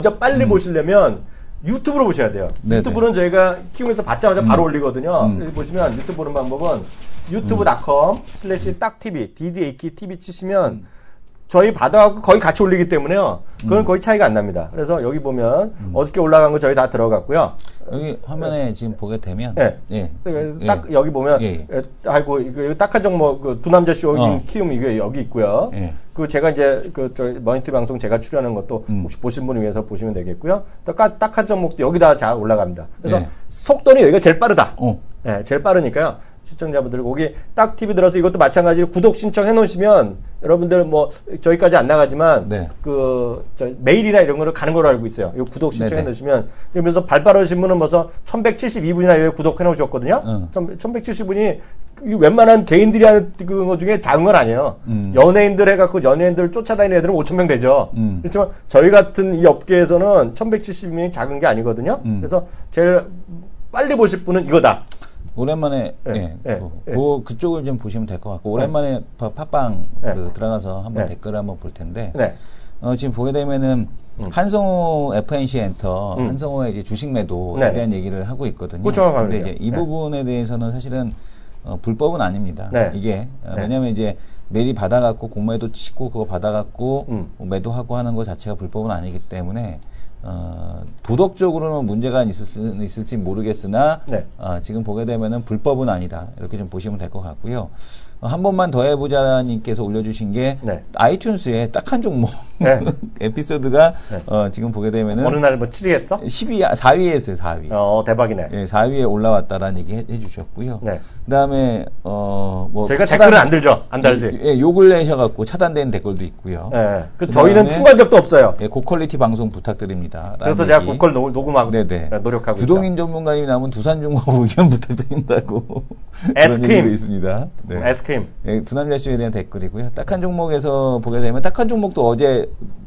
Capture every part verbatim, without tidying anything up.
진짜 빨리 음. 보시려면 유튜브로 보셔야 돼요. 네네. 유튜브는 저희가 키우면서 받자마자 음. 바로 올리거든요. 음. 여기 보시면 유튜브 보는 방법은 유튜브 닷컴 슬래시 딱티비 디디에이키 티비 치시면 음. 저희 받아갖고 거의 같이 올리기 때문에요. 그건 음. 거의 차이가 안 납니다. 그래서 여기 보면 음. 어저께 올라간 거 저희 다 들어갔고요. 여기 화면에 네. 지금 보게 되면 네. 예. 딱 예. 여기 보면 예. 아이고 이거 딱한 종목 그 두 남자 쇼 어. 키움 이게 여기 있고요. 예. 그 제가 이제 그 저 머니터 방송 제가 출연하는 것도 음. 혹시 보신 분을 위해서 보시면 되겠고요. 또 딱한 종목도 여기다 잘 올라갑니다. 그래서 예. 속도는 여기가 제일 빠르다. 어. 예, 제일 빠르니까요. 시청자분들 거기 딱 티비 들어서 이것도 마찬가지로 구독 신청해 놓으시면 여러분들 뭐 저희까지 안 나가지만 네. 그 저 메일이나 이런 거를 가는 걸로 알고 있어요. 이 구독 신청해 네네. 놓으시면 그러면서 발빠르신 분은 벌써 천백칠십이 분이나 여기 구독해 놓으셨거든요. 응. 천백칠십 분이 웬만한 개인들이 하는 거 중에 작은 건 아니에요. 음. 연예인들 해갖고 연예인들 쫓아다니는 애들은 오천 명 되죠. 음. 그렇지만 저희 같은 이 업계에서는 천백칠십 명이 작은 게 아니거든요. 음. 그래서 제일 빨리 보실 분은 이거다. 오랜만에 네, 예, 네, 그, 네. 그, 그쪽을 좀 보시면 될 것 같고 오랜만에 네. 팟빵 네. 그 들어가서 한번 네. 댓글을 한번 볼 텐데 네. 어, 지금 보게 되면은 음. 한성호 에프엔씨 엔터 음. 한성호의 이제 주식 매도에 네. 대한 얘기를 하고 있거든요. 그런데 이제 이 네. 부분에 대해서는 사실은 어, 불법은 아닙니다. 네. 이게 어, 왜냐하면 이제 메일이 받아갖고 공매도 치고 그거 받아갖고 음. 뭐 매도하고 하는 것 자체가 불법은 아니기 때문에. 어, 도덕적으로는 문제가 있을, 있을지 모르겠으나 네. 어, 지금 보게 되면은 불법은 아니다 이렇게 좀 보시면 될 것 같고요. 어, 한 번만 더 해보자님께서 올려주신 게 네. 아이튠즈에 딱 한 종목 네. 에피소드가 네. 어, 지금 보게 되면은 어느 날 뭐 칠 위 했어? 십 위, 사 위에 했어요. 사 위. 어 대박이네. 예, 사 위에 올라왔다라는 얘기 해, 해주셨고요. 네. 그다음에 어, 뭐 저희가 차단, 댓글은 안 들죠, 안 달지. 예, 욕을 내셔갖고 차단된 댓글도 있고요. 네. 그 저희는 신고한 적도 없어요. 예, 고퀄리티 방송 부탁드립니다. 그래서 제가 고퀄 녹음하고 네네. 노력하고 주동인 있죠. 전문가님이 나오면 두산중공업 의견 부탁드린다고 에스크림 있습니다. 네. 에스크림. 예, 두 남자 쇼에 대한 댓글이고요. 딱 한 종목에서 보게 되면 딱 한 종목도 어제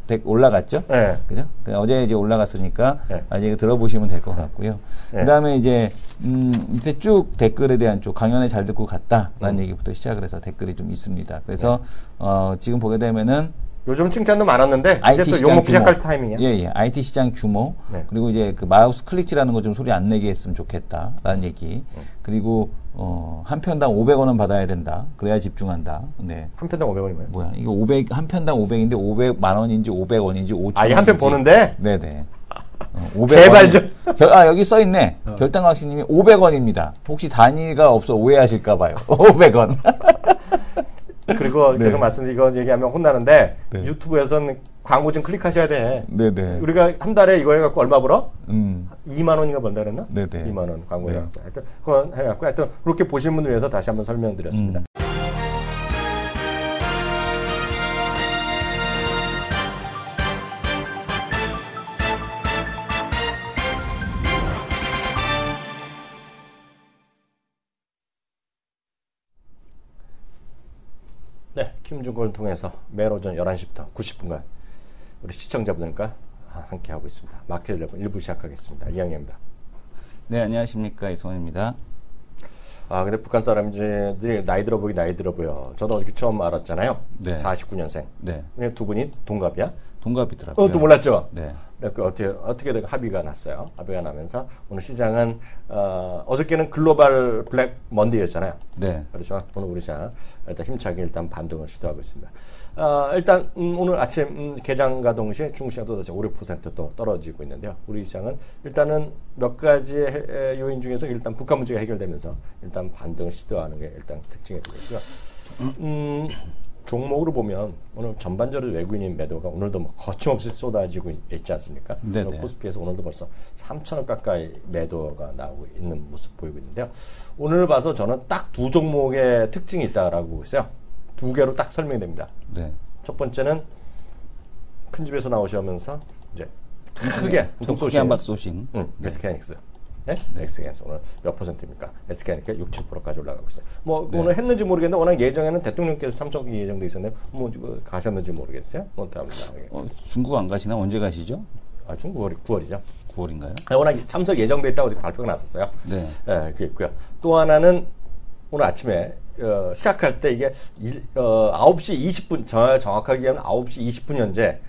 올라갔죠. 네. 그죠? 어제 이제 올라갔으니까 네. 아직 들어보시면 될 것 같고요. 네. 그 다음에 이제, 음, 밑에 쭉 댓글에 대한 쪽, 강연에 잘 듣고 갔다라는 음. 얘기부터 시작을 해서 댓글이 좀 있습니다. 그래서, 네. 어, 지금 보게 되면은 요즘 칭찬도 많았는데 아이티 이제 또 욕먹기 시작할 타이밍이야. 예, 예. 아이티 시장 규모. 네. 그리고 이제 그 마우스 클릭지라는 거 좀 소리 안 내게 했으면 좋겠다라는 얘기. 네. 그리고 어, 한 편당 오백 원은 받아야 된다. 그래야 집중한다. 네. 한 편당 오백 원이 뭐야? 뭐야? 이거 오백 한 편당 오백인데 오백만 원인지 오백 원인지 오천 원인지. 아, 한 편 보는데? 네, 네. 어, 제발 좀. 결, 아, 여기 써 있네. 어. 결당학신님이 오백 원입니다. 혹시 단위가 없어 오해하실까 봐요. 오백 원. 그리고 네. 계속 말씀드린 이거 얘기하면 혼나는데 네. 유튜브에서는 광고 좀 클릭하셔야 돼. 네네. 우리가 한 달에 이거 해갖고 얼마 벌어? 음. 이만 원인가 번다 그랬나? 네네. 이만 원 광고 해갖고. 네. 하여튼 그건 해갖고 하여튼 그렇게 보시는 분들 위해서 다시 한번 설명드렸습니다. 음. 네, 김준걸을 통해서 매일 오전 열한 시부터 구십 분간 우리 시청자분들과 함께하고 있습니다. 마켓 일레븐 일 부 시작하겠습니다. 이양현입니다. 네, 안녕하십니까. 이성원입니다. 아, 근데 북한 사람들이 나이 들어 보기 나이 들어 보여. 저도 어저께 처음 알았잖아요. 네. 사십구 년생. 네. 두 분이 동갑이야? 동갑이더라고요. 어, 또 몰랐죠? 네. 그 어떻게 어떻게 합의가 났어요. 합의가 나면서 오늘 시장은 어, 어저께는 글로벌 블랙 먼데이였잖아요. 네. 그렇죠. 오늘 우리 시장 일단 힘차게 일단 반등을 시도하고 있습니다. 어, 일단 음, 오늘 아침 음, 개장과 동시에 중국시장도 다시 오, 육 퍼센트 또 떨어지고 있는데요. 우리 시장은 일단은 몇 가지 해, 요인 중에서 일단 북한 문제가 해결되면서 일단 반등을 시도하는 게 일단 특징이 되겠고요. 음, 종목으로 보면 오늘 전반적으로 외국인 매도가 오늘도 뭐 거침없이 쏟아지고 있지 않습니까? 코스피에서 오늘도 벌써 삼천 원 가까이 매도가 나오고 있는 모습 보이고 있는데요. 오늘 봐서 저는 딱 두 종목의 특징이 있다라고 보고 있어요. 두 개로 딱 설명이 됩니다. 네. 첫 번째는 큰 집에서 나오시면서 이제 크게 크게 한박 쏘신 응, 네. 에스케이하이닉스. 네? 네. 에스케이하이닉스 오늘 몇 퍼센트입니까? 에스케이하이닉스 육, 칠 퍼센트까지 올라가고 있어요. 뭐 네. 오늘 했는지 모르겠는데 워낙 예정에는 대통령께서 참석 예정도 있었는데 뭐 가셨는지 모르겠어요. 뭐 어, 중국 안 가시나? 언제 가시죠? 아, 중국 구월이, 구월이죠. 구월인가요? 네, 워낙 참석 예정돼 있다고 발표가 났었어요. 네. 네, 그게 있고요. 또 하나는 오늘 아침에 어, 시작할 때 이게 일, 어, 아홉 시 이십 분 정, 정확하게 하면 아홉 시 이십 분 현재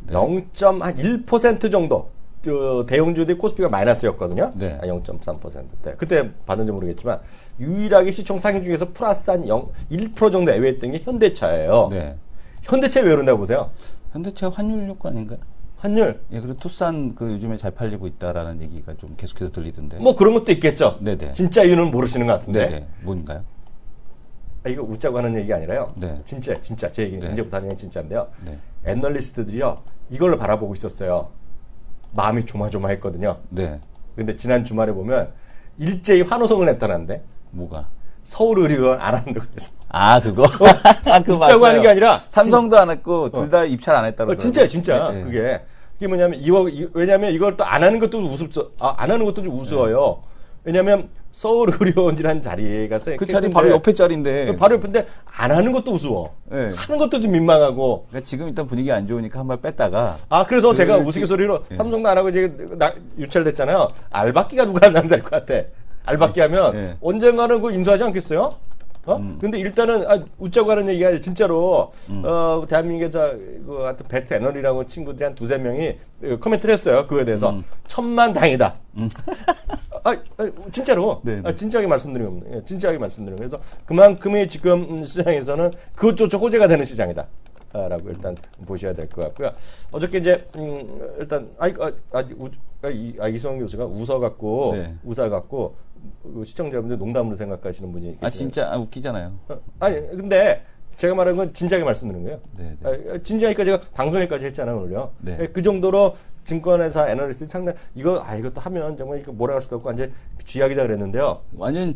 네. 영 점 일 퍼센트 정도 저 대형주들이 코스피가 마이너스였거든요. 네. 아, 영 점 삼 퍼센트대. 그때 봤는지 모르겠지만 유일하게 시총 상위 중에서 플러스 한 일 퍼센트 정도 애외했던 게 현대차예요. 네. 현대차 왜 그런다고 보세요? 현대차 환율 효과 아닌가요? 환율? 예, 그리고 투싼 그 요즘에 잘 팔리고 있다라는 얘기가 좀 계속해서 들리던데. 뭐 그런 것도 있겠죠. 네네. 진짜 이유는 모르시는 것 같은데. 네네. 뭔가요? 아, 이거 웃자고 하는 얘기 아니라요. 네. 진짜, 진짜 제 얘기는 네. 이제부터 하는 게 진짜인데요. 네. 애널리스트들이요 이걸로 바라보고 있었어요. 마음이 조마조마했거든요. 네. 근데 지난 주말에 보면 일제히 환호성을 냈다는데. 뭐가? 서울의료원 안 한다고 해서. 아, 그거? 아, 그거 맞아요. 하는 게 아니라. 삼성도 안 했고, 둘 다 어. 입찰 안 했다고. 어, 진짜요, 진짜. 네, 네. 그게. 그게 뭐냐면, 이거, 이, 왜냐면 이걸 또 안 하는 것도 우습죠. 아, 안 하는 것도 좀 우스워요. 네. 왜냐면 서울의료원이라는 자리가. 그 자리 바로 옆에 자리인데. 바로 옆인데, 안 하는 것도 우스워. 네. 하는 것도 좀 민망하고. 그러니까 지금 일단 분위기 안 좋으니까 한 발 뺐다가. 아, 그래서 그, 제가 우스갯소리로 네. 삼성도 안 하고 이제 나, 유찰됐잖아요. 알박기가 누가 안 하면 될 것 같아. 알박기 하면 네. 언젠가는 그 인수하지 않겠어요? 어? 음. 근데 일단은, 아, 웃자고 하는 얘기가 아니라 진짜로, 음. 어, 대한민국의 저, 그, 하여튼 베스트 애널이라고 친구들이 한 두세 명이 코멘트를 했어요. 그거에 대해서. 음. 천만 다행이다. 음. 아, 아, 진짜로. 아, 진지하게 말씀드리면, 진지하게 말씀드리면. 그래서 그만큼의 지금 시장에서는 그것조차 호재가 되는 시장이다. 라고 일단 보셔야 될 것 같고요. 어저께 이제, 음, 일단, 아, 아, 아, 우, 아, 이, 아, 이성훈 교수가 웃어갖고, 네. 웃어갖고, 시청자분들 농담으로 생각하시는 분이 계세요. 아, 진짜, 아, 웃기잖아요. 어, 아니, 근데 제가 말한 건 진지하게 말씀드리는 거예요. 네, 네. 아, 진지하니까 제가 방송에까지 했잖아요, 오늘요. 네. 그 정도로 증권회사 애널리스트 상당히, 이거, 아, 이것도 하면 정말 이거 뭐라 할 수도 없고, 완전 쥐약이다 그랬는데요. 완전,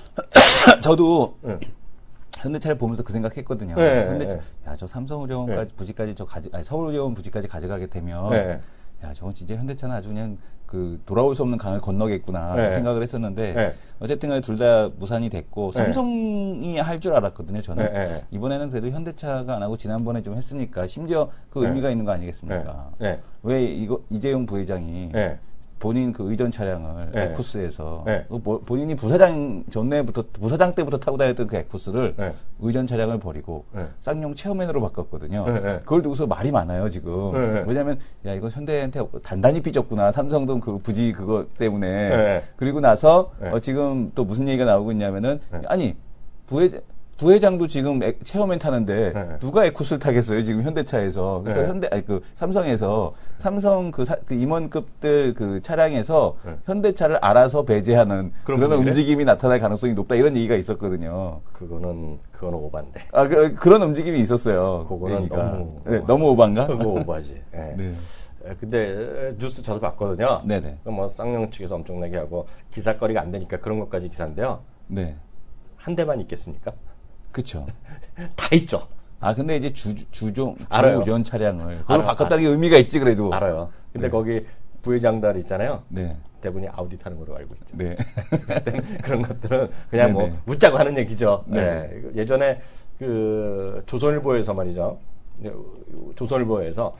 저도, 네. 현대차를 보면서 그 생각했거든요. 네, 현대차, 네. 야, 저 삼성의료원까지 네. 부지까지 저 가지, 아니, 서울의료원 부지까지 가져가게 되면, 네. 야, 저건 진짜 현대차는 아주 그냥 그 돌아올 수 없는 강을 건너겠구나 네. 생각을 했었는데 네. 어쨌든 간에 둘 다 무산이 됐고 네. 삼성이 할 줄 알았거든요, 저는. 네. 이번에는 그래도 현대차가 안 하고 지난번에 좀 했으니까 심지어 그 네. 의미가 있는 거 아니겠습니까? 네. 네. 왜 이거 이재용 부회장이 네. 본인 그 의전 차량을 네. 에쿠스에서 네. 본인이 부사장 전에부터 부사장 때부터 타고 다녔던 그 에쿠스를 네. 의전 차량을 버리고 네. 쌍용 체어맨으로 바꿨거든요. 네. 네. 그걸 두고서 말이 많아요 지금. 네. 왜냐하면 야 이거 현대한테 단단히 삐졌구나 삼성도 그 부지 그거 때문에. 네. 그리고 나서 네. 어, 지금 또 무슨 얘기가 나오고 있냐면은 네. 아니 부회 부회장도 지금 에, 체어맨 타는데 네. 누가 에쿠스를 타겠어요 지금 현대차에서. 그래서 네. 현대 아니 그 삼성에서 삼성 그, 사, 그 임원급들 그 차량에서 네. 현대차를 알아서 배제하는 그런, 그런 움직임이 나타날 가능성이 높다 이런 얘기가 있었거든요. 그거는 그거는 오반데. 아 그, 그런 움직임이 있었어요. 그거는 얘기가. 너무 네, 너무 오반가? 그거 오바지. 네. 네. 근데 뉴스 저도 봤거든요. 네네. 뭐 쌍용 측에서 엄청나게 하고 기사거리가 안 되니까 그런 것까지 기사인데요. 네. 한 대만 있겠습니까? 그렇죠. 다 있죠. 아 근데 이제 주 주종 주전 차량을 그걸 바꿨다는 게 의미가 있지 그래도. 알아요. 근데 네. 거기 부회장들 있잖아요. 네. 대부분이 아우디 타는 걸로 알고 있죠. 네. 그런 것들은 그냥 네네. 뭐 웃자고 하는 얘기죠. 네. 예전에 그 조선일보에서 말이죠. 조선일보에서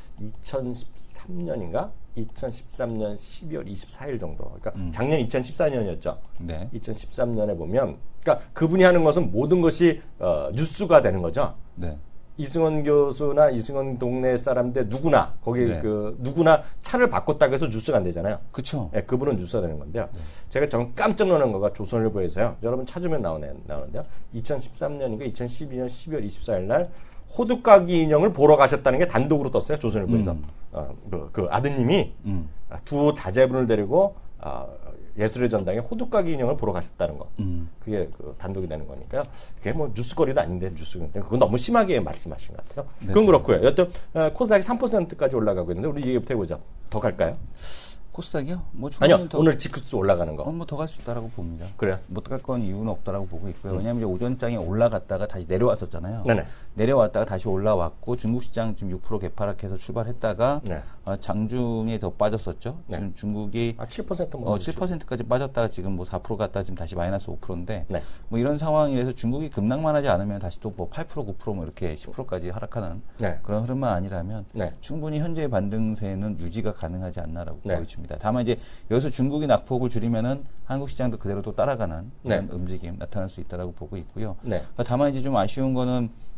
이천십삼 년인가? 이천십삼 년 십이월 이십사일 정도. 그러니까 음. 작년 이천십사 년이었죠. 네. 이천십삼 년에 보면, 그러니까 그분이 하는 것은 모든 것이 어, 뉴스가 되는 거죠. 네. 이승원 교수나 이승원 동네 사람들 누구나 거기 네. 그 누구나 차를 바꿨다고 해서 뉴스가 안 되잖아요. 그렇죠. 네, 그분은 뉴스가 되는 건데요. 네. 제가 정 깜짝 놀란 거가 조선일보에서요. 여러분 찾으면 나오네 나오는데요. 이천십삼 년인가 이천십이 년 십이월 이십사일 날. 호두까기 인형을 보러 가셨다는 게 단독으로 떴어요 조선일보에서. 음. 어, 그, 그 아드님이 음. 두 자제분을 데리고 어, 예술의 전당에 호두까기 인형을 보러 가셨다는 거. 음. 그게 그 단독이 되는 거니까요. 그게 뭐 뉴스거리도 아닌데 뉴스. 그건 너무 심하게 말씀하신 것 같아요. 네, 그건 그렇고요. 여튼 어, 코스닥이 삼 퍼센트까지 올라가고 있는데 우리 얘기부터 해보죠. 더 갈까요? 코스닥이요? 뭐 아니요. 더, 오늘 지크스 올라가는 거. 어, 뭐 더 갈 수 있다라고 봅니다. 그래요? 못 갈 건 이유는 없다라고 보고 있고요. 음. 왜냐하면 이제 오전장에 올라갔다가 다시 내려왔었잖아요. 네네. 내려왔다가 다시 올라왔고 중국 시장 지금 육 퍼센트 개파락해서 출발했다가 네. 어, 장중에 더 빠졌었죠. 네. 지금 중국이 아, 칠 퍼센트 뭐 어, 칠 퍼센트까지 빠졌다가 지금 뭐 사 퍼센트 갔다가 지금 다시 마이너스 오 퍼센트인데 네. 뭐 이런 상황에서 중국이 급락만 하지 않으면 다시 또 뭐 팔 퍼센트, 구 퍼센트 뭐 이렇게 십 퍼센트까지 하락하는 네. 그런 흐름만 아니라면 네. 충분히 현재의 반등세는 유지가 가능하지 않나라고 네. 보여집니다. 다만 이제 여기서 중국이 낙폭을 줄이면은 한국 시장도 그대로 또 따라가는 그런 네. 움직임 나타날 수 있다라고 보고 있고요. 네. 다만 이제 좀 아쉬운 거는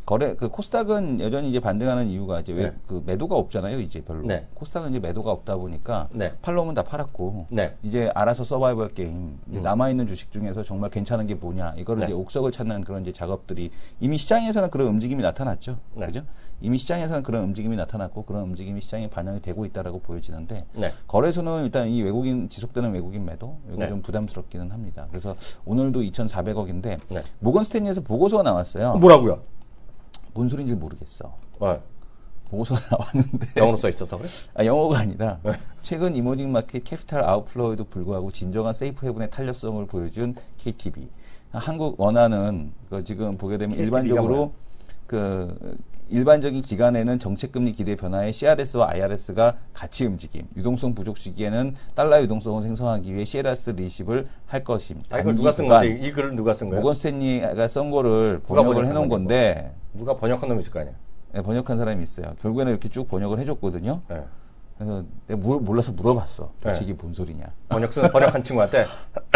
거래 그 코스닥은 여전히 이제 반등하는 이유가 이제 왜 그 네. 매도가 없잖아요. 이제 별로. 네. 코스닥은 이제 매도가 없다 보니까 네. 팔로우면 다 팔았고 네. 이제 알아서 서바이벌 게임 음. 남아 있는 주식 중에서 정말 괜찮은 게 뭐냐 이거를 네. 이제 옥석을 찾는 그런 이제 작업들이 이미 시장에서는 그런 움직임이 나타났죠. 네. 그죠? 이미 시장에서는 그런 움직임이 나타났고 그런 움직임이 시장에 반영이 되고 있다라고 보여지는데 네. 거래소는 일단 이 외국인 지속되는 외국인 매도 이거 네. 좀 부담스럽기는 합니다. 그래서 오늘도 이천사백억인데 네. 모건 스탠리에서 보고서가 나왔어요. 뭐라고요? 뭔 소리인지 모르겠어. 네. 보고서가 나왔는데 영어로 써 있어서 그래? 아, 영어가 아니라 네. 최근 이머징 마켓 캐피탈 아웃플로우에도 불구하고 진정한 세이프 헤븐의 탄력성을 보여준 케이티비. 한국 원화는 그 지금 보게 되면 일반적으로 그 일반적인 기간에는 정책금리 기대 변화에 씨알에스와 아이알에스가 같이 움직임. 유동성 부족 시기에는 달러 유동성을 생성하기 위해 씨알에스 리시브를 할 것입니다. 아, 이걸 누가 쓴 거지? 이 글을 누가 쓴 거예요? 모건 스탠리가 쓴 거를 번역을 해놓은 건데 누가 번역한 놈이 있을 거 아니야? 네, 번역한 사람이 있어요. 결국에는 이렇게 쭉 번역을 해줬거든요. 네. 그래서 내가 물, 몰라서 물어봤어. 도대체 네. 이게 뭔 소리냐? 번역 쓴 번역한 친구한테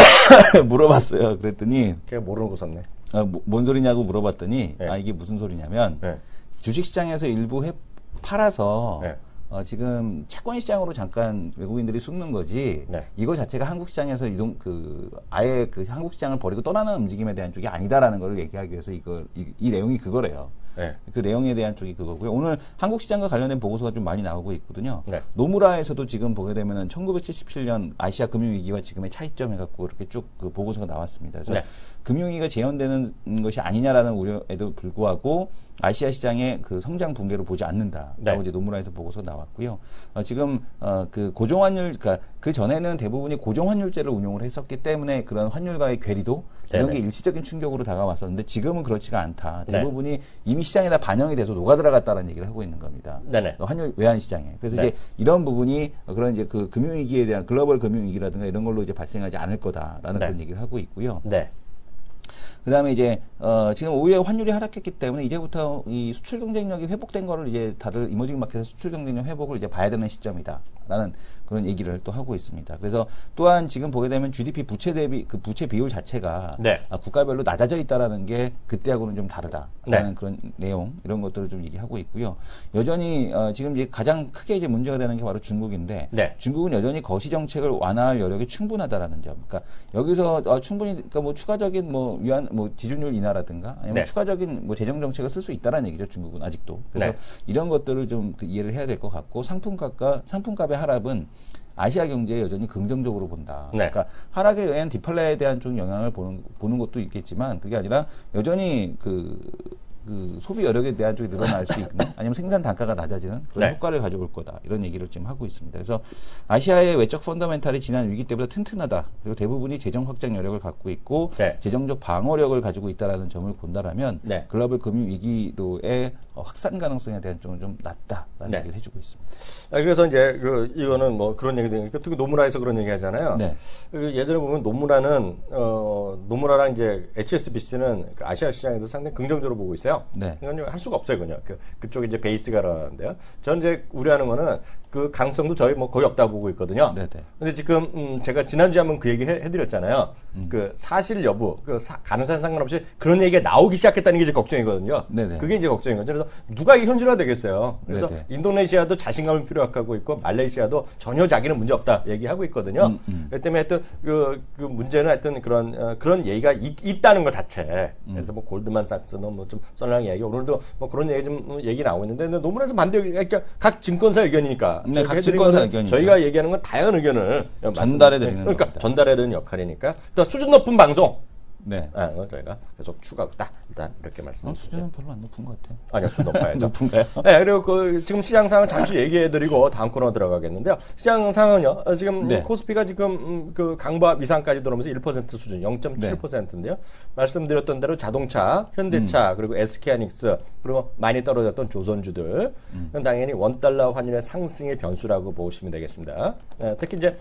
물어봤어요. 그랬더니 걔 모르는 거 썼네. 어, 뭐, 뭔 소리냐고 물어봤더니 네. 아 이게 무슨 소리냐면 네. 주식시장에서 일부 해, 팔아서 네. 어, 지금 채권 시장으로 잠깐 외국인들이 숨는 거지. 네. 이거 자체가 한국 시장에서 이동 그 아예 그 한국 시장을 버리고 떠나는 움직임에 대한 쪽이 아니다라는 걸 얘기하기 위해서 이거 이, 이 내용이 그거래요. 네. 그 내용에 대한 쪽이 그거고요. 오늘 한국 시장과 관련된 보고서가 좀 많이 나오고 있거든요. 네. 노무라에서도 지금 보게 되면은 천구백칠십칠 년 아시아 금융위기와 지금의 차이점 해갖고 이렇게 쭉 그 보고서가 나왔습니다. 그래서 네. 금융위기가 재현되는 것이 아니냐라는 우려에도 불구하고 아시아 시장의 그 성장 붕괴로 보지 않는다라고 네. 이제 노무라에서 보고서 나왔고요. 어, 지금 어, 그 고정환율, 그러니까 그 전에는 대부분이 고정환율제를 운용을 했었기 때문에 그런 환율과의 괴리도 이런 네네. 게 일시적인 충격으로 다가왔었는데 지금은 그렇지가 않다. 대부분이 네. 이미 시장에다 반영이 돼서 녹아들어갔다는 얘기를 하고 있는 겁니다. 네네. 환율 외환 시장에. 그래서 네. 이제 이런 부분이 그런 이제 그 금융위기에 대한 글로벌 금융위기라든가 이런 걸로 이제 발생하지 않을 거다라는 네. 그런 얘기를 하고 있고요. 네. 그 다음에 이제, 어, 지금 오히려 환율이 하락했기 때문에 이제부터 이 수출 경쟁력이 회복된 거를 이제 다들 이머징 마켓에서 수출 경쟁력 회복을 이제 봐야 되는 시점이다. 라는 그런 얘기를 또 하고 있습니다. 그래서 또한 지금 보게 되면 지디피 부채 대비 그 부채 비율 자체가 네. 아, 국가별로 낮아져 있다라는 게 그때하고는 좀 다르다라는 네. 그런 내용 이런 것들을 좀 얘기하고 있고요. 여전히 어, 지금 이제 가장 크게 이제 문제가 되는 게 바로 중국인데 네. 중국은 여전히 거시 정책을 완화할 여력이 충분하다라는 점. 그러니까 여기서 어, 충분히 그러니까 뭐 추가적인 뭐 위안 뭐 지준율 인하라든가 아니면 네. 추가적인 뭐 재정 정책을 쓸 수 있다라는 얘기죠. 중국은 아직도. 그래서 네. 이런 것들을 좀 그 이해를 해야 될 것 같고 상품값과 상품값의 하락은 아시아 경제에 여전히 긍정적으로 본다. 네. 그러니까 하락에 의한 디플레에 대한 좀 영향을 보는 보는 것도 있겠지만 그게 아니라 여전히 그, 그 소비 여력에 대한 쪽이 늘어날 수 있는 아니면 생산 단가가 낮아지는 그런 네. 효과를 가져올 거다. 이런 얘기를 지금 하고 있습니다. 그래서 아시아의 외적 펀더멘탈이 지난 위기 때보다 튼튼하다. 그리고 대부분이 재정 확장 여력을 갖고 있고 네. 재정적 방어력을 가지고 있다라는 점을 본다라면 네. 글로벌 금융 위기로의 확산 가능성에 대한 쪽은 좀 낮다라는 네. 얘기를 해주고 있습니다. 아, 그래서 이제 그 이거는 뭐 그런 얘기도 특히 노무라에서 그런 얘기 하잖아요. 네. 그 예전에 보면 노무라는 어 노무라랑 이제 에이치에스비씨는 그 아시아 시장에서 상당히 긍정적으로 보고 있어요. 네. 이건 할 수가 없어요, 그냥. 그, 그쪽에 이제 베이스가라는데요. 저는 이제 우려하는 거는 그 가능성도 저희 뭐 거의 없다고 보고 있거든요. 네네. 근데 지금, 음, 제가 지난주에 한번 그 얘기 해, 해드렸잖아요. 음. 그 사실 여부, 그 사, 가능성 상관없이 그런 얘기가 나오기 시작했다는 게 이제 걱정이거든요. 네네. 그게 이제 걱정인 거죠. 그래서 누가 이게 현실화 되겠어요. 그래서 네네. 인도네시아도 자신감을 필요하고 있고 말레이시아도 전혀 자기는 문제 없다 얘기하고 있거든요. 음, 음. 그렇기 때문에 하여튼 그, 그 문제는 하여튼 그런, 어, 그런 얘기가 있, 있다는 것 자체. 음. 그래서 뭐 골드만삭스는 뭐 좀 썰렁한 얘기, 오늘도 뭐 그런 얘기 좀 얘기 나오고 있는데 노무라에서 반대, 그러니까 각 증권사 의견이니까. 네, 각 증권사 의견이죠. 저희가 얘기하는 건 다양한 의견을 전달해 드리는 그러니까 겁니다. 전달해 드리는 역할이니까. 또 수준 높은 방송. 네. 아, 저희가 계속 추가하다. 일단 이렇게 말씀. 어, 수준은 별로 안 높은 것 같아요. 아니요, 수준 높아야죠. 높은가요? 네, 그리고 그 지금 시장 상황 잠시 얘기해드리고 다음 코너 들어가겠는데요. 시장 상황은요. 지금 네. 코스피가 지금 음, 그 강보합 미상까지 들어오면서 일 퍼센트 수준, 영 점 칠 퍼센트인데요. 네. 말씀드렸던 대로 자동차, 현대차, 음. 그리고 에스케이하이닉스, 그리고 많이 떨어졌던 조선주들, 음. 당연히 원달러 환율의 상승의 변수라고 보시면 되겠습니다. 네, 특히 이제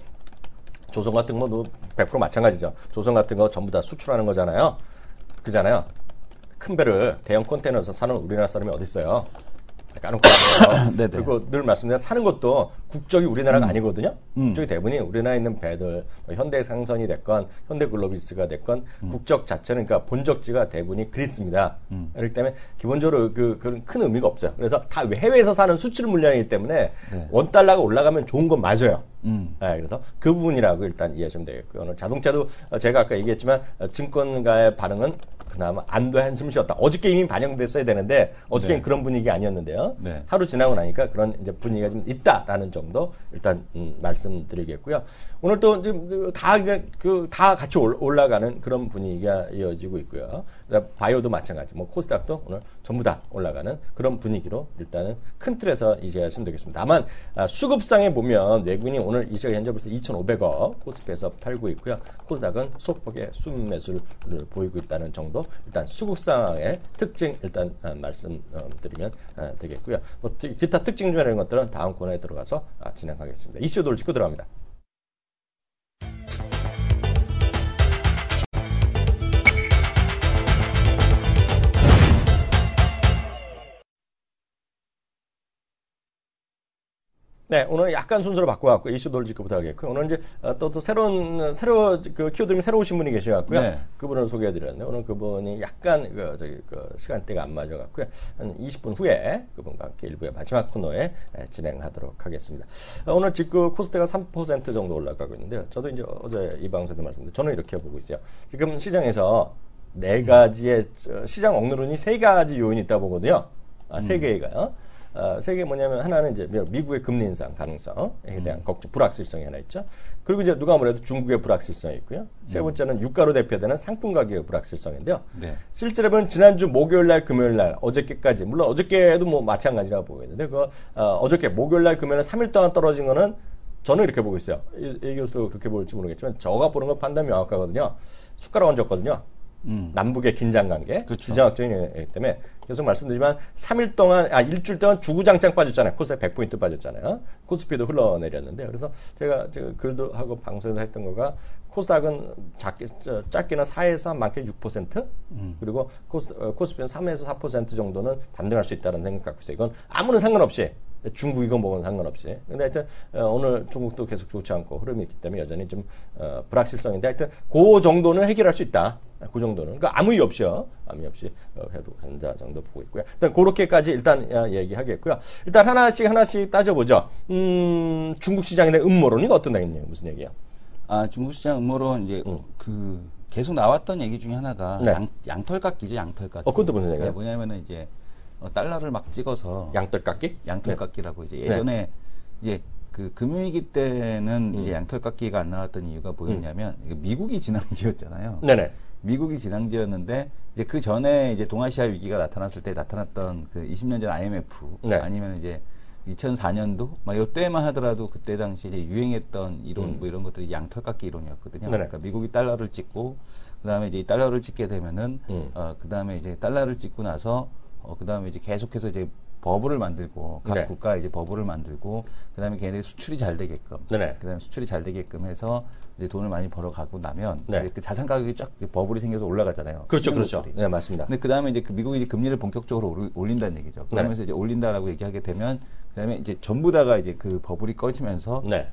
조선 같은 거도 백 퍼센트 마찬가지죠. 조선 같은 거 전부 다 수출하는 거잖아요. 그잖아요. 큰 배를 대형 컨테이너에서 사는 우리나라 사람이 어디 있어요? 까놓고 그리고 늘 말씀드린 사는 것도 국적이 우리나라가 음. 아니거든요. 음. 국적이 대부분이 우리나라에 있는 배들, 현대상선이 됐건 현대글로비스가 됐건 음. 국적 자체는 그러니까 본적지가 대부분이 그리스입니다. 음. 그렇기 때문에 기본적으로 그 그런 큰 의미가 없어요. 그래서 다 해외에서 사는 수출 물량이기 때문에 네. 원달러가 올라가면 좋은 건 맞아요. 음. 네, 그래서 그 부분이라고 일단 이해하시면 되겠고요. 오늘 자동차도 제가 아까 얘기했지만 증권가의 반응은 그나마 안도의 한숨 쉬었다. 어저께 이미 반영됐어야 되는데 어저께는 네. 그런 분위기 아니었는데요. 네. 하루 지나고 나니까 그런 이제 분위기가 좀 있다라는 정도 일단 음, 말씀드리겠고요. 오늘 또 다 그 다 같이 올라가는 그런 분위기가 이어지고 있고요. 바이오도 마찬가지. 뭐 코스닥도 오늘 전부 다 올라가는 그런 분위기로 일단은 큰 틀에서 이해하시면 되겠습니다. 다만 아, 수급상에 보면 외국인이 오늘 이 시각 현재 벌써 이천오백억 코스피에서 팔고 있고요. 코스닥은 소폭의 순매수를 보이고 있다는 정도. 일단 수급상의 특징 일단 아, 말씀드리면 아, 되겠고요. 뭐 기타 특징 중에 이런 것들은 다음 코너에 들어가서 아, 진행하겠습니다. 이슈 돌 짚고 들어갑니다. 네, 오늘 약간 순서를 바꿔갖고 이슈 돌직구부터 하겠고요. 오늘 이제 또, 또 새로운, 새로, 그 키워드님이 새로 오신 분이 계셔갖고요. 네. 그분을 소개해드렸는데, 오늘 그분이 약간, 그, 저기, 그, 시간대가 안 맞아갖고요. 한 이십 분 후에 그분과 함께 일부의 마지막 코너에 진행하도록 하겠습니다. 오늘 직구 코스피가 삼 퍼센트 정도 올라가고 있는데요. 저도 이제 어제 이 방송에도 말씀드렸는데, 저는 이렇게 보고 있어요. 지금 시장에서 네 가지의, 시장 억누른이 세 가지 요인이 있다고 보거든요. 아, 세 개가요. 어, 세 개 뭐냐면 하나는 이제 미국의 금리 인상 가능성에 대한 음. 걱정, 불확실성이 하나 있죠. 그리고 이제 누가 뭐래도 중국의 불확실성이 있고요. 세 번째는 유가로 대표되는 상품 가격의 불확실성인데요. 네. 실제로 보면 지난주 목요일 날, 금요일 날, 어저께까지 물론 어저께도 뭐 마찬가지라고 보고 있는데 그 어, 어저께 목요일 날, 금요일 날 삼 일 동안 떨어진 거는 저는 이렇게 보고 있어요. 이, 이 교수도 그렇게 볼지 모르겠지만 저가 보는 건 판단이 명확하거든요. 숟가락 얹었거든요. 음. 남북의 긴장관계, 그렇죠. 지정학적이기 때문에 계속 말씀드리지만 삼 일 동안, 아 일주일 동안 주구장창 빠졌잖아요. 코스닥 백 포인트 빠졌잖아요. 코스피도 흘러내렸는데 그래서 제가, 제가 글도 하고 방송에서 했던 거가 코스닥은 작게, 짧게는 사에서 많게 육 퍼센트 음. 그리고 코스, 코스피는 삼에서 사 퍼센트 정도는 반등할 수 있다는 생각 갖고 있어요. 이건 아무런 상관없이 중국이건 뭐건 상관없이. 근데 하여튼 어, 오늘 중국도 계속 좋지 않고 흐름이 있기 때문에 여전히 좀 어, 불확실성인데 하여튼 그 정도는 해결할 수 있다. 그 정도는. 그러니까 아무 이유 없이요. 아무 이유 없이 어, 해도 된다 정도 보고 있고요. 일단 그렇게까지 일단 어, 얘기하겠고요. 일단 하나씩 하나씩 따져보죠. 음, 중국 시장에 대한 음모론이 어떤 얘기예요? 무슨 얘기예요? 아, 중국 시장 음모론 이제 음. 그 계속 나왔던 얘기 중에 하나가 네. 양, 양털깎기죠. 양털깎기. 어, 그것도 무슨 얘기예요? 뭐냐면은 이제 어, 달러를 막 찍어서 양털깎기? 양털깎기라고 네. 이제 예전에 네. 이제 그 금융위기 때는 음. 이제 양털깎기가 안 나왔던 이유가 뭐였냐면 음. 미국이 진앙지였잖아요. 네네. 미국이 진앙지였는데 이제 그 전에 이제 동아시아 위기가 나타났을 때 나타났던 그 이십 년 전 아이엠에프 네. 아니면 이제 이천사 년도 막 이때만 하더라도 그때 당시 이제 유행했던 이론 음. 뭐 이런 것들이 양털깎기 이론이었거든요. 네네. 그러니까 미국이 달러를 찍고 그다음에 이제 달러를 찍게 되면은 음. 어 그다음에 이제 달러를 찍고 나서 어, 그 다음에 이제 계속해서 이제 버블을 만들고, 각 네. 국가 이제 버블을 만들고, 그 다음에 걔네들이 수출이 잘 되게끔, 그 다음에 수출이 잘 되게끔 해서 이제 돈을 많이 벌어가고 나면, 네. 그 자산 가격이 쫙 버블이 생겨서 올라가잖아요. 그렇죠, 그렇죠. 것들이. 네, 맞습니다. 근데 그 다음에 이제 그 미국이 이제 금리를 본격적으로 올린다는 얘기죠. 그러면서 네. 이제 올린다라고 얘기하게 되면, 그 다음에 이제 전부 다가 이제 그 버블이 꺼지면서, 네.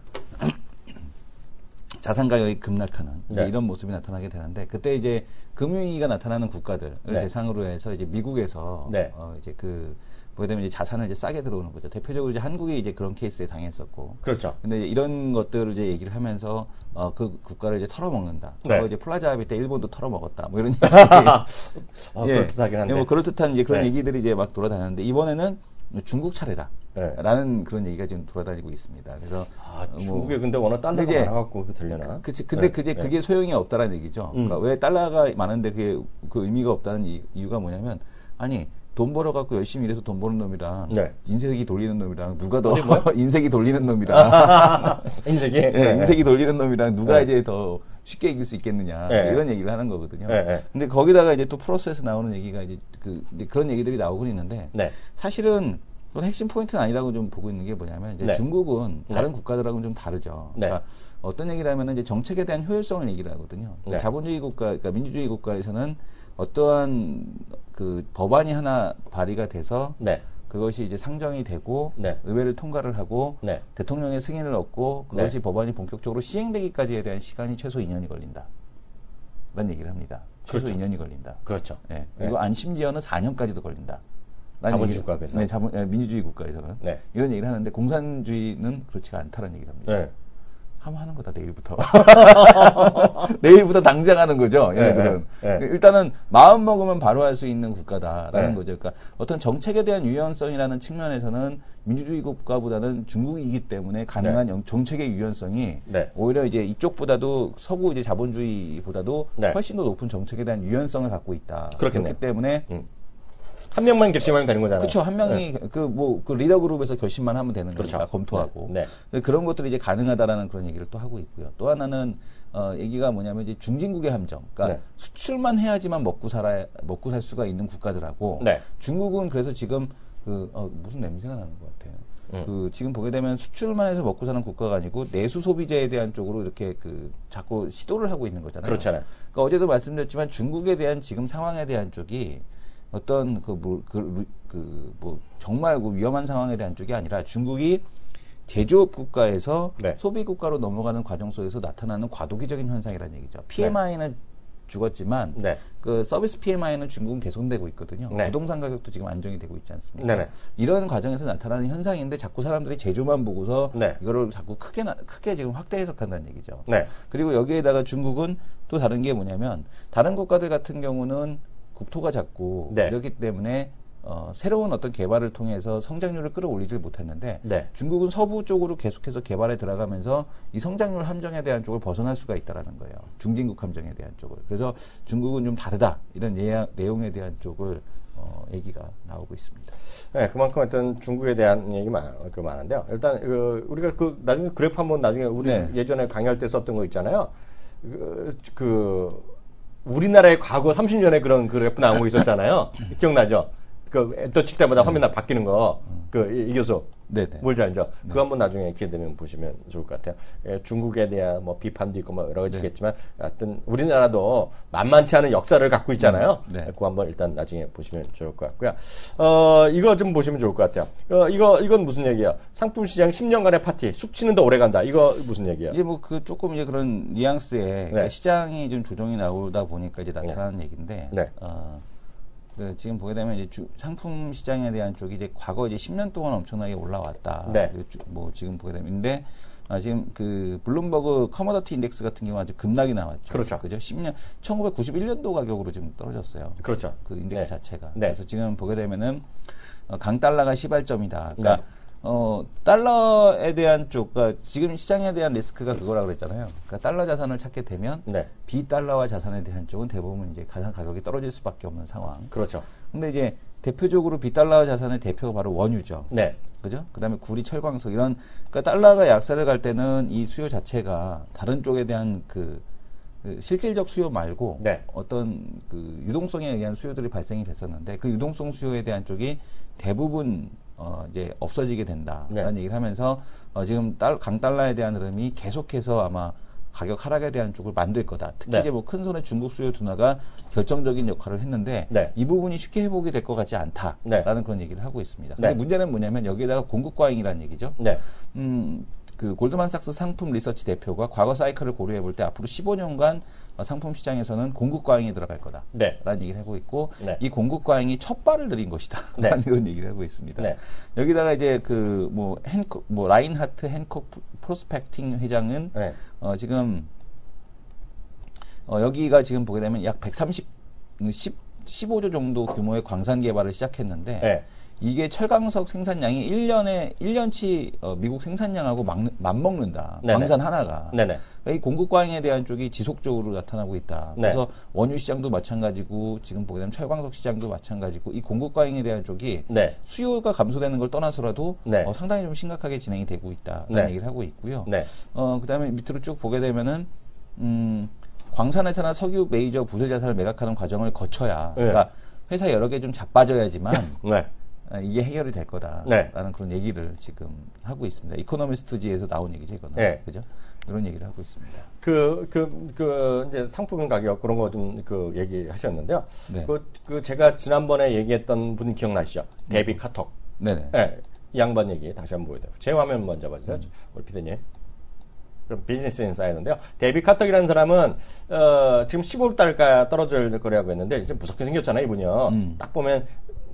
자산 가격이 급락하는 네. 이런 모습이 나타나게 되는데 그때 이제 금융위기가 나타나는 국가들을 네. 대상으로 해서 이제 미국에서 네. 어 이제 그 보게 되면 이제 자산을 이제 싸게 들어오는 거죠. 대표적으로 이제 한국이 이제 그런 케이스에 당했었고. 그렇죠. 근데 이제 이런 것들을 이제 얘기를 하면서 어 그 국가를 이제 털어먹는다. 네. 이제 플라자 합의 때 일본도 털어먹었다. 뭐 이런 얘기. 어, 예. 그렇듯하긴 한데. 예, 뭐 그럴듯한 이제 그런 네. 얘기들이 이제 막 돌아다녔는데 이번에는 중국 차례다. 네. 라는 그런 얘기가 지금 돌아다니고 있습니다. 그래서 아, 중국에 뭐 근데 워낙 달러가 많아갖고 되려나? 그치. 근데 네. 그게 네. 그게 소용이 없다라는 얘기죠. 음. 그러니까 왜 달러가 많은데 그게 그 의미가 없다는 이, 이유가 뭐냐면 아니 돈 벌어갖고 열심히 일해서 돈 버는 놈이랑 네. 인색이 돌리는 놈이랑 누가 더 인색이 돌리는 놈이랑 인색이 네, 네. 인색이 돌리는 놈이랑 누가 네. 이제 더 쉽게 이길 수 있겠느냐 네. 이런 얘기를 하는 거거든요. 네. 네. 근데 거기다가 이제 또 프로세스 나오는 얘기가 이제 그 이제 그런 얘기들이 나오고 있는데 네. 사실은 그건 핵심 포인트는 아니라고 좀 보고 있는 게 뭐냐면 이제 네. 중국은 다른 네. 국가들하고는 좀 다르죠. 네. 그러니까 어떤 얘기를 하면은 이제 정책에 대한 효율성을 얘기를 하거든요. 네. 자본주의 국가, 그러니까 민주주의 국가에서는 어떠한 그 법안이 하나 발의가 돼서 네. 그것이 이제 상정이 되고 네. 의회를 통과를 하고 네. 대통령의 승인을 얻고 그것이 네. 법안이 본격적으로 시행되기까지에 대한 시간이 최소 이 년이 걸린다. 라는 얘기를 합니다. 최소 그렇죠. 이 년이 걸린다. 그렇죠. 네. 그리고 네. 안 심지어는 사 년까지도 걸린다. 자본주의 국가에서. 네, 자본, 네, 민주주의 국가에서는. 네. 이런 얘기를 하는데 공산주의는 그렇지가 않다는 얘기를 합니다. 네. 하면 하는 거다, 내일부터. 내일부터 당장 하는 거죠, 얘네들은. 네, 네. 일단은 마음 먹으면 바로 할 수 있는 국가다라는 네. 거죠. 그러니까 어떤 정책에 대한 유연성이라는 측면에서는 민주주의 국가보다는 중국이기 때문에 가능한 네. 정책의 유연성이 네. 오히려 이제 이쪽보다도 서구 이제 자본주의보다도 네. 훨씬 더 높은 정책에 대한 유연성을 갖고 있다. 그렇겠네요. 그렇기 때문에 음. 한 명만 결심하면 되는 거잖아요. 그렇죠. 한 명이 네. 그 뭐 그 리더 그룹에서 결심만 하면 되는 거니까 그렇죠. 검토하고 네. 네. 그런 것들이 이제 가능하다라는 그런 얘기를 또 하고 있고요. 또 하나는 어 얘기가 뭐냐면 이제 중진국의 함정. 그러니까 네. 수출만 해야지만 먹고 살아 먹고 살 수가 있는 국가들하고 네. 중국은 그래서 지금 그 어, 무슨 냄새가 나는 것 같아요. 음. 그 지금 보게 되면 수출만 해서 먹고 사는 국가가 아니고 내수 소비재에 대한 쪽으로 이렇게 그 자꾸 시도를 하고 있는 거잖아요. 그렇잖아요. 그러니까 어제도 말씀드렸지만 중국에 대한 지금 상황에 대한 쪽이 어떤 그 뭐 그 그 뭐 정말 그 위험한 상황에 대한 쪽이 아니라 중국이 제조업 국가에서 네. 소비 국가로 넘어가는 과정 속에서 나타나는 과도기적인 현상이라는 얘기죠. 피엠아이는 네. 죽었지만 네. 그 서비스 피엠아이는 중국은 개선되고 있거든요. 네. 부동산 가격도 지금 안정이 되고 있지 않습니까? 네네. 이런 과정에서 나타나는 현상인데 자꾸 사람들이 제조만 보고서 네. 이거를 자꾸 크게 나, 크게 지금 확대 해석한다는 얘기죠. 네. 그리고 여기에다가 중국은 또 다른 게 뭐냐면 다른 국가들 같은 경우는 국토가 작고 네. 그렇기 때문에 어, 새로운 어떤 개발을 통해서 성장률을 끌어올리질 못했는데 네. 중국은 서부 쪽으로 계속해서 개발에 들어가면서 이 성장률 함정에 대한 쪽을 벗어날 수가 있다라는 거예요. 중진국 함정에 대한 쪽을. 그래서 중국은 좀 다르다 이런 예약, 내용에 대한 쪽을 어, 얘기가 나오고 있습니다. 네, 그만큼 일단 중국에 대한 얘기 많, 그 많은데요. 일단 그 우리가 그 나중에 그래프 한번 나중에 우리 네. 예전에 강의할 때 썼던 거 있잖아요. 그, 그 우리나라의 과거 삼십 년의 그런 그래프 나온 거 있었잖아요. 기억나죠? 그 엣더칠 때마다 네. 화면 바뀌는 거, 그 이 교수, 네네. 뭔지 알죠? 네. 그거 한번 나중에 기회 되면 보시면 좋을 것 같아요. 예, 중국에 대한 뭐 비판도 있고 뭐 여러 가지 네. 있겠지만, 하여튼 우리나라도 만만치 않은 역사를 갖고 있잖아요. 네. 그거 한번 일단 나중에 보시면 좋을 것 같고요. 어, 이거 좀 보시면 좋을 것 같아요. 어, 이거 이건 무슨 얘기야? 상품 시장 십 년간의 파티, 숙취는 더 오래 간다. 이거 무슨 얘기야? 이제 뭐 그 조금 이제 그런 뉘앙스에 네. 그러니까 시장이 좀 조정이 나오다 보니까 이제 나타나는 네. 얘기인데. 네. 어, 그 지금 보게 되면 이제 주, 상품 시장에 대한 쪽이 이제 과거 이제 십 년 동안 엄청나게 올라왔다. 네. 주, 뭐 지금 보게 되면 근데 아, 지금 그 블룸버그 커머더티 인덱스 같은 경우 아주 급락이 나왔죠. 그렇죠. 그죠? 십 년 천구백구십일 년도 가격으로 지금 떨어졌어요. 그렇죠. 그 인덱스 네. 자체가. 네. 그래서 지금 보게 되면은 어, 강달러가 시발점이다. 그러니까 네. 어, 달러에 대한 쪽, 그러니까 지금 시장에 대한 리스크가 그거라 그랬잖아요. 그러니까 달러 자산을 찾게 되면 네. 비달러화 자산에 대한 쪽은 대부분 이제 가상 가격이 떨어질 수밖에 없는 상황. 그렇죠. 근데 이제 대표적으로 비달러화 자산의 대표가 바로 원유죠. 네. 그죠? 그다음에 구리, 철광석 이런 그러니까 달러가 약세를 갈 때는 이 수요 자체가 다른 쪽에 대한 그, 그 실질적 수요 말고 네. 어떤 그 유동성에 의한 수요들이 발생이 됐었는데 그 유동성 수요에 대한 쪽이 대부분 어, 이제 없어지게 된다라는 네. 얘기를 하면서 어, 지금 달, 강달러에 대한 흐름이 계속해서 아마 가격 하락에 대한 쪽을 만들 거다. 특히 네. 이제 뭐 큰 손의 중국 수요 둔화가 결정적인 역할을 했는데 네. 이 부분이 쉽게 회복이 될 것 같지 않다라는 네. 그런 얘기를 하고 있습니다. 근데 네. 문제는 뭐냐면 여기에다가 공급 과잉이라는 얘기죠. 네. 음, 그 골드만삭스 상품 리서치 대표가 과거 사이클을 고려해 볼 때 앞으로 십오 년간 상품 시장에서는 공급 과잉이 들어갈 거다라는 네. 얘기를 하고 있고 네. 이 공급 과잉이 첫 발을 들인 것이다라는 네. 그런 얘기를 하고 있습니다. 네. 여기다가 이제 그 뭐 헨코 뭐 라인하트 헨콕 프로스펙팅 회장은 네. 어 지금 어 여기가 지금 보게 되면 약 백삼십, 십오 조 정도 규모의 광산 개발을 시작했는데 네. 이게 철광석 생산량이 일 년에 일 년치 어, 미국 생산량하고 막, 맞먹는다. 네네. 광산 하나가. 네네. 그러니까 이 공급 과잉에 대한 쪽이 지속적으로 나타나고 있다. 네. 그래서 원유 시장도 마찬가지고 지금 보게 되면 철광석 시장도 마찬가지고 이 공급 과잉에 대한 쪽이 네. 수요가 감소되는 걸 떠나서라도 네. 어, 상당히 좀 심각하게 진행이 되고 있다라는 네. 얘기를 하고 있고요. 네. 어, 그다음에 밑으로 쭉 보게 되면은 음, 광산회사나 석유 메이저 부설 자산을 매각하는 과정을 거쳐야 네. 그러니까 회사 여러 개 좀 자빠져야지만 네. 이게 해결이 될 거다라는 네. 그런 얘기를 지금 하고 있습니다. 이코노미스트지에서 나온 얘기죠, 이거는. 네. 그죠? 이런 얘기를 하고 있습니다. 그, 그, 그, 이제 상품 가격 그런 거 좀 그 얘기 하셨는데요. 네. 그, 그 제가 지난번에 얘기했던 분 기억나시죠? 데이비 카톡. 네네. 네, 이 양반 얘기 다시 한번 보여드려요. 제 화면 먼저 봐주세요. 음. 우리 피디님. 그럼 비즈니스 인사이드인데요. 데이비 카터기라는 사람은 어, 지금 십오 달가 떨어질 거라고 했는데 이제 무섭게 생겼잖아요, 이분이요. 음. 딱 보면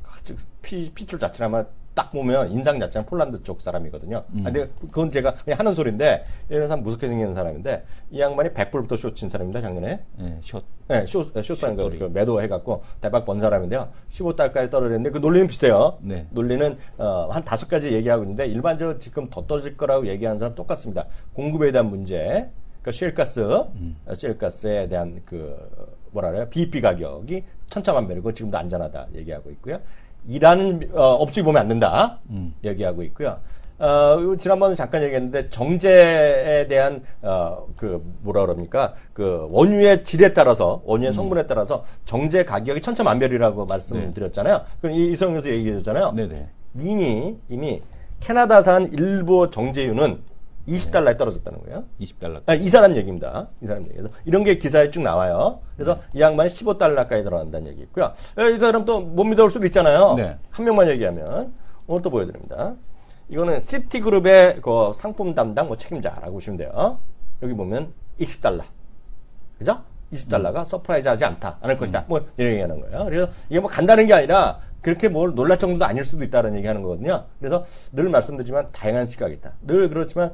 피, 피줄 자체는 아마 딱 보면 인상 자체는 폴란드 쪽 사람이거든요. 음. 아, 근데 그건 제가 그냥 하는 소리인데 이런 사람 무섭게 생기는 사람인데 이 양반이 백 불부터 숏 친 사람입니다, 작년에. 네, 숏. 네, 숏, 숏하는 거 그 매도 해갖고 대박 번 사람인데요. 십오 달까지 떨어졌는데 그 논리는 비슷해요. 네. 논리는 어, 한 다섯 가지 얘기하고 있는데 일반적으로 지금 더 떨어질 거라고 얘기하는 사람 똑같습니다. 공급에 대한 문제, 그 셰일가스, 음. 셰일가스에 대한 그 뭐라 그래요? 비이피 가격이 천차만별이고 지금도 안전하다 얘기하고 있고요. 일하는 어, 업종이 보면 안 된다 음. 얘기하고 있고요. 어, 지난번에 잠깐 얘기했는데 정제에 대한 어, 그 뭐라 그럽니까? 그 원유의 질에 따라서 원유의 음. 성분에 따라서 정제 가격이 천차만별이라고 말씀드렸잖아요. 네. 그럼 이 이성에서 얘기해줬잖아요. 네네. 이미 이미 캐나다산 일부 정제유는 이십 달러에 떨어졌다는 거예요. 이십 달러. 아, 이 사람 얘기입니다. 이 사람 얘기에서 이런 게 기사에 쭉 나와요. 그래서 네. 이 양반이 십오 달러까지 들어간다는 얘기 있고요. 이 사람 또 못 믿어올 수도 있잖아요. 네. 한 명만 얘기하면 오늘 또 보여드립니다. 이거는 시티그룹의 그 상품 담당 뭐 책임자라고 보시면 돼요. 여기 보면 이십 달러. 그죠? 이십 달러가 음. 서프라이즈하지 않다. 않을 음. 것이다. 뭐 이런 얘기하는 거예요. 그래서 이게 뭐 간다는 게 아니라 그렇게 뭘 놀랄 정도도 아닐 수도 있다는 얘기하는 거거든요. 그래서 늘 말씀드리지만 다양한 시각이 있다. 늘 그렇지만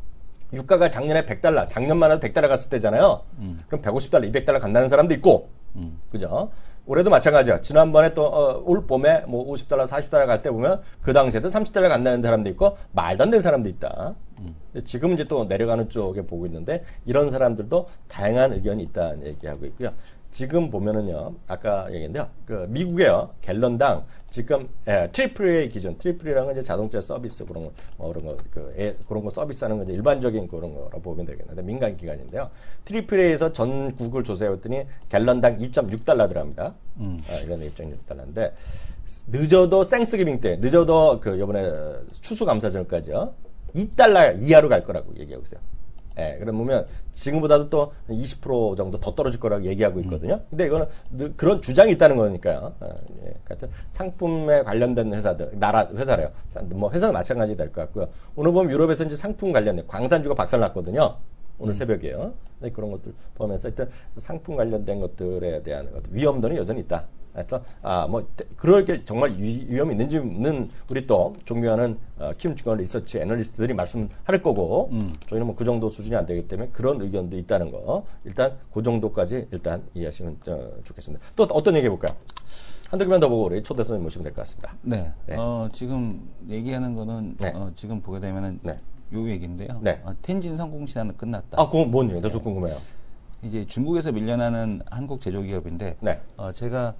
유가가 작년에 백 달러, 작년만 해도 백 달러 갔을 때잖아요. 음. 그럼 백오십 달러, 이백 달러 간다는 사람도 있고, 음. 그죠? 올해도 마찬가지야. 지난번에 또, 어, 올 봄에 뭐 오십 달러, 사십 달러 갈 때 보면 그 당시에도 삼십 달러 간다는 사람도 있고, 말도 안 되는 사람도 있다. 음. 지금 이제 또 내려가는 쪽에 보고 있는데, 이런 사람들도 다양한 의견이 있다는 얘기하고 있고요. 지금 보면은요, 아까 얘기했는데요, 그 미국에요, 갤런당 지금 예, 트리플 에이 기준, 트리플 에이라는 건 이제 자동차 서비스 그런 거, 뭐 그런 거, 그 예, 그런 거 서비스하는 건 이제 일반적인 그런 거라고 보면 되겠는데 민간 기관인데요, 트리플 에이에서 전국을 조사해봤더니 갤런당 이 점 육 달러더랍니다. 음. 아, 이런 이 점 육 달러인데 늦어도 땡스기빙 때, 늦어도 그 이번에 추수감사절까지요, 이 달러 이하로 갈 거라고 얘기하고 있어요. 예, 그러면 지금보다도 또 이십 퍼센트 정도 더 떨어질 거라고 얘기하고 있거든요. 음. 근데 이거는 그런 주장이 있다는 거니까요. 예, 같은 상품에 관련된 회사들, 나라 회사래요. 뭐 회사도 마찬가지 될 것 같고요. 오늘 보면 유럽에서 이제 상품 관련된 광산주가 박살났거든요. 오늘 음. 새벽이에요. 네, 그런 것들 보면서 일단 상품 관련된 것들에 대한 위험도는 여전히 있다. 하여튼 아, 뭐 그럴 게 정말 위, 위험이 있는지는 우리 또 존경하는 어, 키움증권 리서치 애널리스트들이 말씀할 거고 음. 저희는 뭐 그 정도 수준이 안 되기 때문에 그런 의견도 있다는 거 일단 그 정도까지 일단 이해하시면 어, 좋겠습니다. 또 어떤 얘기 해볼까요? 한두 개만 더 보고 우리 초대 손님 모시면 될 것 같습니다. 네. 네. 어, 지금 얘기하는 거는 네. 어, 지금 보게 되면은 네. 요 얘기인데요. 네. 어, 텐진 성공 시장은 끝났다. 아, 그건 뭔 얘기예요? 저 네. 궁금해요. 이제 중국에서 밀려나는 한국 제조기업인데 네. 어, 제가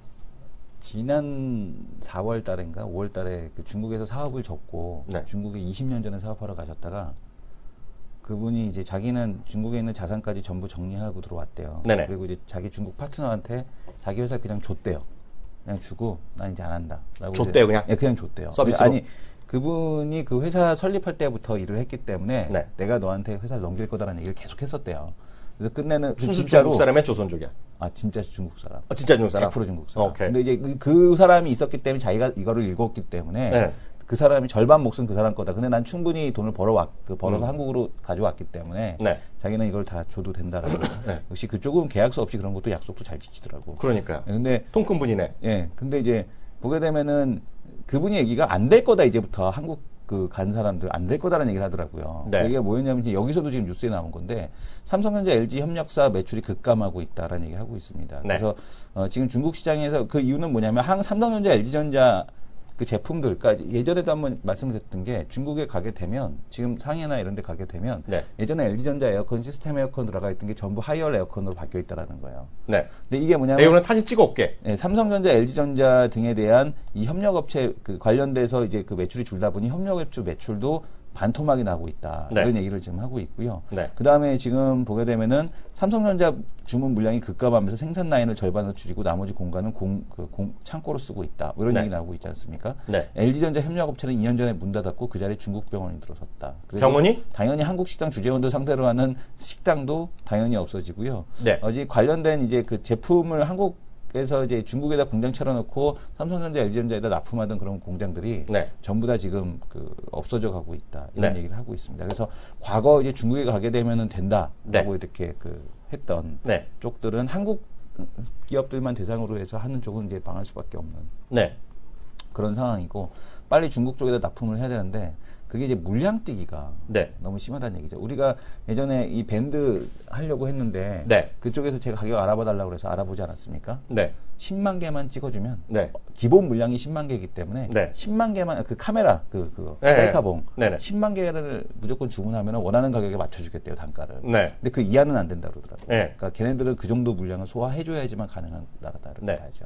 지난 사월 달인가 오월 달에 그 중국에서 사업을 접고 네. 중국에 이십 년 전에 사업하러 가셨다가 그분이 이제 자기는 중국에 있는 자산까지 전부 정리하고 들어왔대요. 네네. 그리고 이제 자기 중국 파트너한테 자기 회사 그냥 줬대요. 그냥 주고 난 이제 안 한다. 줬대요 그냥? 네, 그냥 줬대요. 서비스로? 아니 그분이 그 회사 설립할 때부터 일을 했기 때문에 네. 내가 너한테 회사를 넘길 거다라는 얘기를 계속 했었대요. 그래서 끝내는 순수 중국 사람의 조선족이야. 아 진짜 중국 사람. 아 진짜 중국 사람. 백 퍼센트 중국 사람. 오케이. 근데 이제 그, 그 사람이 있었기 때문에 자기가 이거를 읽었기 때문에 네. 그 사람이 절반 몫은 그 사람 거다. 근데 난 충분히 돈을 벌어왔, 그 벌어서 음. 한국으로 가져왔기 때문에 네. 자기는 이걸 다 줘도 된다라고. 네. 역시 그쪽은 계약서 없이 그런 것도 약속도 잘 지키더라고. 그러니까요. 근데 통큰 분이네. 예. 근데 이제 보게 되면은 그분이 얘기가 안 될 거다 이제부터 한국 그 간 사람들 안 될 거다라는 얘기를 하더라고요. 네. 이게 뭐였냐면 이제 여기서도 지금 뉴스에 나온 건데 삼성전자, 엘지 협력사 매출이 급감하고 있다라는 얘기를 하고 있습니다. 네. 그래서 어, 지금 중국 시장에서 그 이유는 뭐냐면 한 삼성전자, 엘지전자 그 제품들까지 예전에도 한번 말씀드렸던 게 중국에 가게 되면 지금 상해나 이런 데 가게 되면 네. 예전에 엘지전자 에어컨 시스템 에어컨 들어가 있던 게 전부 하이얼 에어컨으로 바뀌어 있다라는 거예요. 네. 근데 이게 뭐냐면 이거는 사진 찍어 올게. 네, 삼성전자, 엘지전자 등에 대한 이 협력업체 그 관련돼서 이제 그 매출이 줄다 보니 협력업체 매출도 반토막이 나고 있다. 네. 이런 얘기를 지금 하고 있고요. 네. 그 다음에 지금 보게 되면은 삼성전자 주문 물량이 급감하면서 생산 라인을 절반으로 줄이고 나머지 공간은 공, 그 공, 창고로 쓰고 있다. 뭐 이런 네. 얘기 나오고 있지 않습니까? 네. 엘지전자 협력업체는 이 년 전에 문 닫았고 그 자리에 중국 병원이 들어섰다. 병원이? 당연히 한국 식당 주재원들 상대로 하는 식당도 당연히 없어지고요. 네. 어제 관련된 이제 그 제품을 한국 에서 이제 중국에다 공장 차려놓고 삼성전자, 엘지전자에다 납품하던 그런 공장들이 네. 전부 다 지금 그 없어져 가고 있다 이런 네. 얘기를 하고 있습니다. 그래서 과거 이제 중국에 가게 되면은 된다라고 네. 이렇게 그 했던 네. 쪽들은 한국 기업들만 대상으로 해서 하는 쪽은 이제 망할 수밖에 없는 네. 그런 상황이고 빨리 중국 쪽에다 납품을 해야 되는데. 그게 이제 물량 뛰기가 네. 너무 심하다는 얘기죠. 우리가 예전에 이 밴드 하려고 했는데 네. 그쪽에서 제가 가격 알아봐 달라고 그래서 알아보지 않았습니까? 네. 십만 개만 찍어주면 네. 기본 물량이 십만 개이기 때문에 네. 십만 개만 그 카메라 그 그 네. 셀카봉 네. 십만 개를 무조건 주문하면 원하는 가격에 맞춰주겠대요 단가를. 네. 근데 그 이하는 안 된다 그러더라고요. 네. 그러니까 걔네들은 그 정도 물량을 소화해줘야지만 가능한 나라다 이렇게 네. 봐야죠.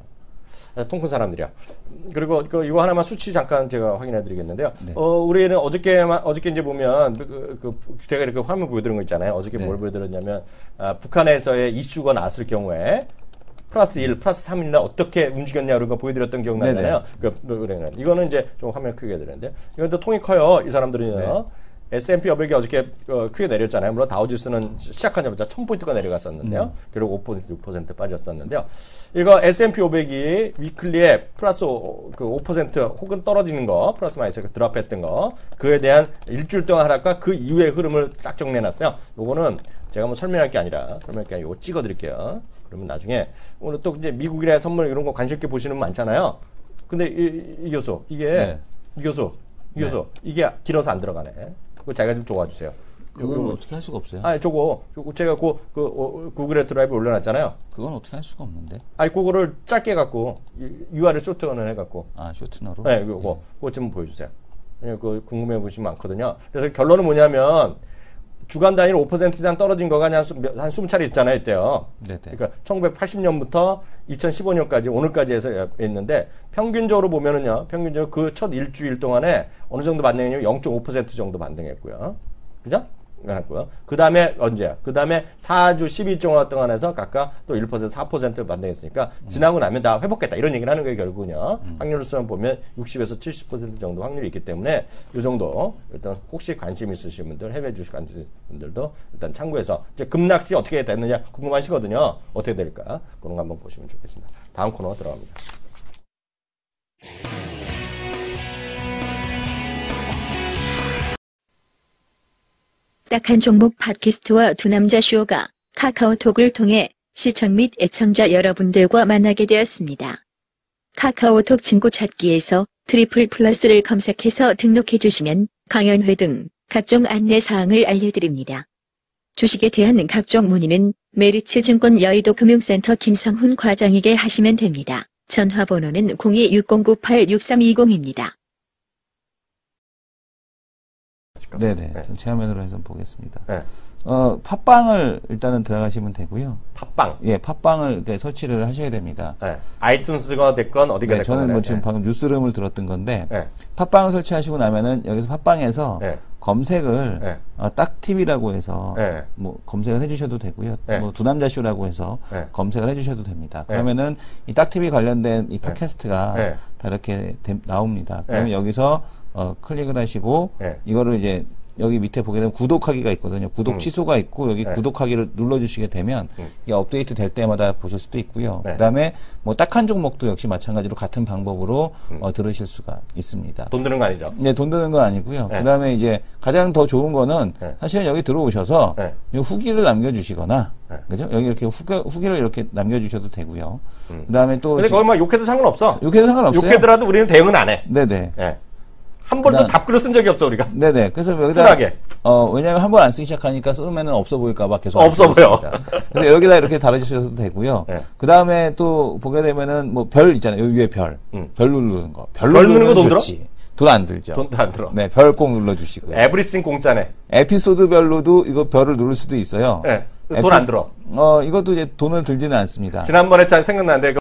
통큰 사람들이야. 그리고 이거 하나만 수치 잠깐 제가 확인해드리겠는데요. 네. 어, 우리는 어저께만 어저께 이제 보면 그, 그 제가 이렇게 화면 보여드린 거 있잖아요. 어저께 네. 뭘 보여드렸냐면 아, 북한에서의 이슈가 나왔을 경우에 플러스 일, 플러스 삼일날 어떻게 움직였냐 그런 거 보여드렸던 기억나잖아요. 그, 그, 이거는 이제 좀 화면 크게 해드렸는데 이건 또 통이 커요. 이 사람들은요. 네. 에스 앤 피 오백이 어저께 어, 크게 내렸잖아요. 물론 다우지수는 시작하자마자 천 포인트가 내려갔었는데요. 음. 그리고 오 퍼센트, 육 퍼센트 빠졌었는데요. 이거 에스 앤 피 오백이 위클리에 플러스 오, 그 오 퍼센트 혹은 떨어지는 거, 플러스 마이너스 드랍했던 거, 그에 대한 일주일 동안 하락과 그 이후의 흐름을 쫙 정리해놨어요. 요거는 제가 뭐 설명할 게 아니라, 설명할 게 아니라 요거 찍어드릴게요. 그러면 나중에, 오늘 또 이제 미국이나 선물 이런 거 관심 있게 보시는 분 많잖아요. 근데 이, 이 교수, 이게, 네. 이 교수, 이 교수, 네. 이게 길어서 안 들어가네. 그거 자기가 좀 줘와주세요. 그건 어떻게 할 수가 없어요. 아니, 저거, 제가 그, 그, 어, 구글에 드라이브 올려놨잖아요. 그건 어떻게 할 수가 없는데. 아니, 그거를 짧게 해갖고, 유알을 쇼트너를 해갖고. 아, 쇼트너로? 네, 그거, 네. 그거 좀 보여주세요. 그, 궁금해 보시면 많거든요. 그래서 결론은 뭐냐면, 주간 단위로 오 퍼센트 이상 떨어진 거가 한, 한 이십 차례 있잖아요, 이때요. 네네. 그러니까 천구백팔십 년부터 이천십오 년까지, 오늘까지 해서 있는데, 평균적으로 보면은요, 평균적으로 그 첫 일주일 동안에 어느 정도 반등했냐면 영 점 오 퍼센트 정도 반등했고요. 그죠? 했고요. 그 다음에 언제야? 그 다음에 사 주 십이 주 동안 해서 각각 또 일 퍼센트, 사 퍼센트 반등했으니까 음. 지나고 나면 다 회복했다. 이런 얘기를 하는 거예요, 결국은요. 음. 확률로서 보면 육십에서 칠십 퍼센트 정도 확률이 있기 때문에 이 정도 일단 혹시 관심 있으신 분들, 해외 주식 관심 있으신 분들도 일단 참고해서 이제 급락시 어떻게 됐느냐 궁금하시거든요. 어떻게 될까? 그런 거 한번 보시면 좋겠습니다. 다음 코너 들어갑니다. 딱한 종목 팟캐스트와 두 남자 쇼가 카카오톡을 통해 시청 및 애청자 여러분들과 만나게 되었습니다. 카카오톡 친구 찾기에서 트리플 플러스를 검색해서 등록해 주시면 강연회 등 각종 안내사항을 알려드립니다. 주식에 대한 각종 문의는 메리츠증권 여의도 금융센터 김성훈 과장에게 하시면 됩니다. 전화번호는 공이 육공구 팔 육삼이공입니다. 네네. 네. 전 체화면으로 해서 보겠습니다. 네. 어, 팟빵을 일단은 들어가시면 되고요. 팟빵? 예, 팟빵을 네, 설치를 하셔야 됩니다. 네. 아이튠스가 됐건 어디가 네, 됐건. 저는 뭐 지금 네. 방금 뉴스룸을 들었던 건데, 네. 팟빵을 설치하시고 나면은 여기서 팟빵에서 네. 검색을, 네. 어, 딱티비라고 해서, 네. 뭐, 검색을 해주셔도 되고요. 네. 뭐, 두남자쇼라고 해서 네. 검색을 해주셔도 됩니다. 네. 그러면은 이 딱티비 관련된 이 팟캐스트가 네. 다 이렇게 데, 나옵니다. 그러면 네. 여기서 어, 클릭을 하시고, 네. 이거를 이제, 여기 밑에 보게 되면 구독하기가 있거든요. 구독 음. 취소가 있고, 여기 네. 구독하기를 눌러주시게 되면, 음. 이게 업데이트 될 때마다 보실 수도 있고요. 네. 그 다음에, 뭐, 딱 한 종목도 역시 마찬가지로 같은 방법으로, 음. 어, 들으실 수가 있습니다. 돈 드는 거 아니죠? 네, 돈 드는 건 아니고요. 네. 그 다음에 이제, 가장 더 좋은 거는, 네. 사실은 여기 들어오셔서, 네. 후기를 남겨주시거나, 네. 그죠? 여기 이렇게 후기, 후기를 이렇게 남겨주셔도 되고요. 음. 그 다음에 또. 근데 거기 막 욕해도 상관없어. 욕해도 상관없어요. 욕해더라도 우리는 대응은 안 해. 네네. 네. 한 번도 답글을 쓴 적이 없어, 우리가. 네네. 그래서 여기다. 쿨하게. 어, 왜냐면 한 번 안 쓰기 시작하니까 쓰면은 없어 보일까봐 계속. 없어 보여. 그래서 여기다 이렇게 달아주셔도 되고요. 네. 그 다음에 또 보게 되면은 뭐 별 있잖아요. 여기 위에 별. 음. 별 누르는 거. 별, 별 누르는 거 돈 들어? 돈 안 들죠. 돈도 안 들어. 네. 별 꼭 눌러주시고요. 에브리싱 공짜네. 에피소드별로도 이거 별을 누를 수도 있어요. 네. 돈 안 들어. 어, 이것도 이제 돈은 들지는 않습니다. 지난번에 잘 생각나는데